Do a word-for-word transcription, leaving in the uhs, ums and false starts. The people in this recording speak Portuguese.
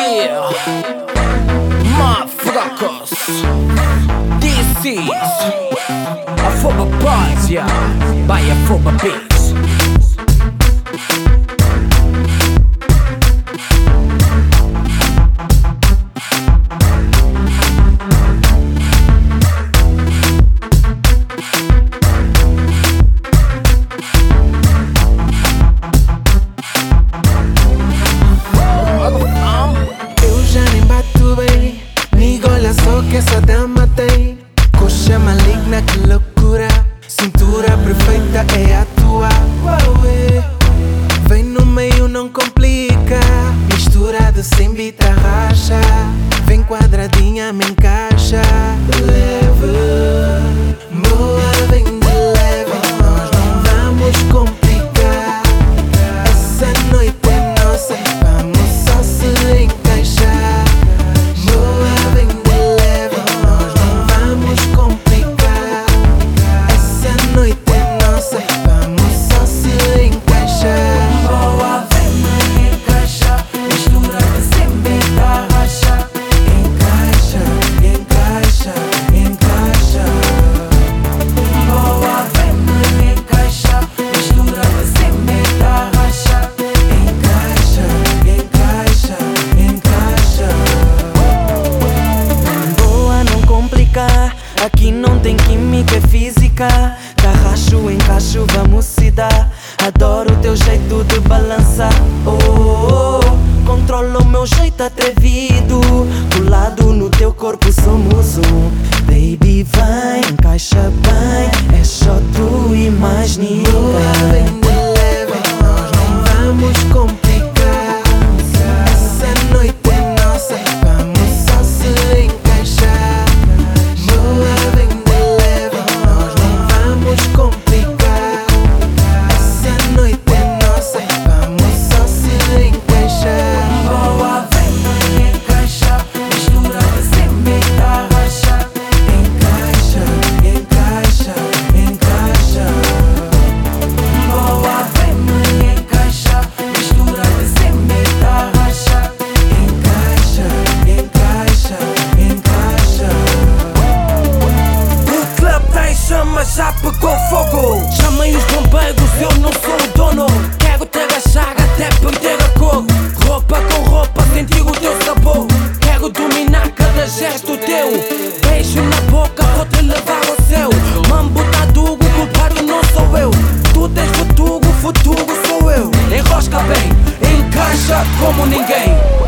Yeah, motherfuckers. This is Afroba Boys, yeah, by Afroba Beats. Que essa dama tem coxa maligna, que loucura. Cintura perfeita é a tua. Vem no meio, não complica. Mistura de sembita, racha. Vem quadradinha, me encaixa. De leve, boa, vem de leve. Nós não vamos complicar. Essa noite é nossa, vamos só se encaixar. Boa, vem de aqui não tem química, é física. Carracho, encaixo, vamos se dar. Adoro o teu jeito de balançar. Oh, oh, oh. Controla o meu jeito atrevido. Colado no teu corpo somos um. Baby, vai, encaixa bem. É só tu e mais ninguém. Vem de leve, nós não vamos complicar. Essa noite é nossa, vamos só se encaixar. Já pegou fogo. Chamem os bombeiros, eu não sou o dono. Quero ter a chaga até perder a cor. Roupa com roupa, sentir o teu sabor. Quero dominar cada gesto teu. Beijo na boca, vou te levar ao céu. Mambo tá duro, o culpado não sou eu. Tu tens futuro, o futuro sou eu. Enrosca bem, encaixa como ninguém.